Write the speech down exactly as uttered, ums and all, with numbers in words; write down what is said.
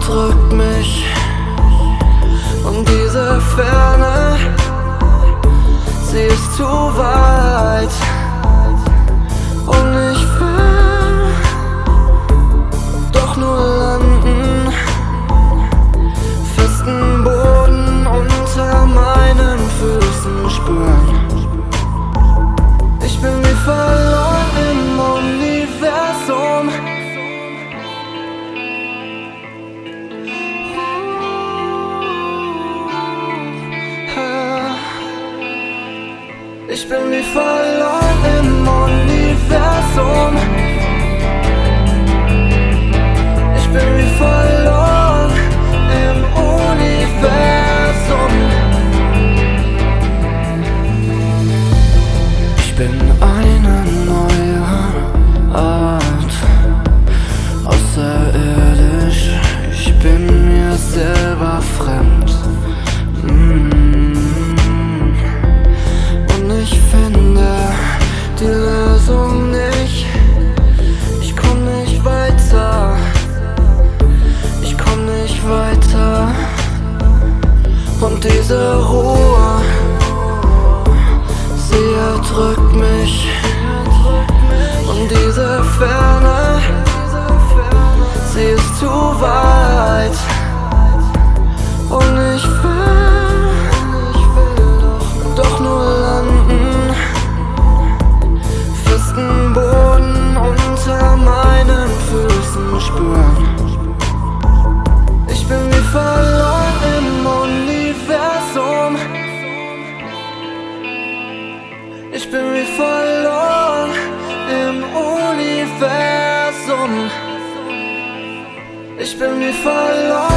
erdrückt mich und diese Ferne, sie ist zu weit und ich will doch nur landen, festen Boden unter meinen Füßen spüren. Ich bin wie verloren im Universum. Ich bin wie verloren im Universum. Ich bin wie verloren im Universum. Ich bin eine neue Art, außerirdisch. Ich bin mir selber fremd. mm. Und ich finde die Lösung nicht. Ich komm nicht weiter. Ich komm nicht weiter. Und diese Ruhe, sie erdrückt mich. Und diese Ferne, sie ist zu weit. Und ich will doch nur landen, festen Boden unter meinen Füßen spüren. Ich bin wie verloren im Universum. Ich bin wie verloren im Universum. Ich bin wie verloren.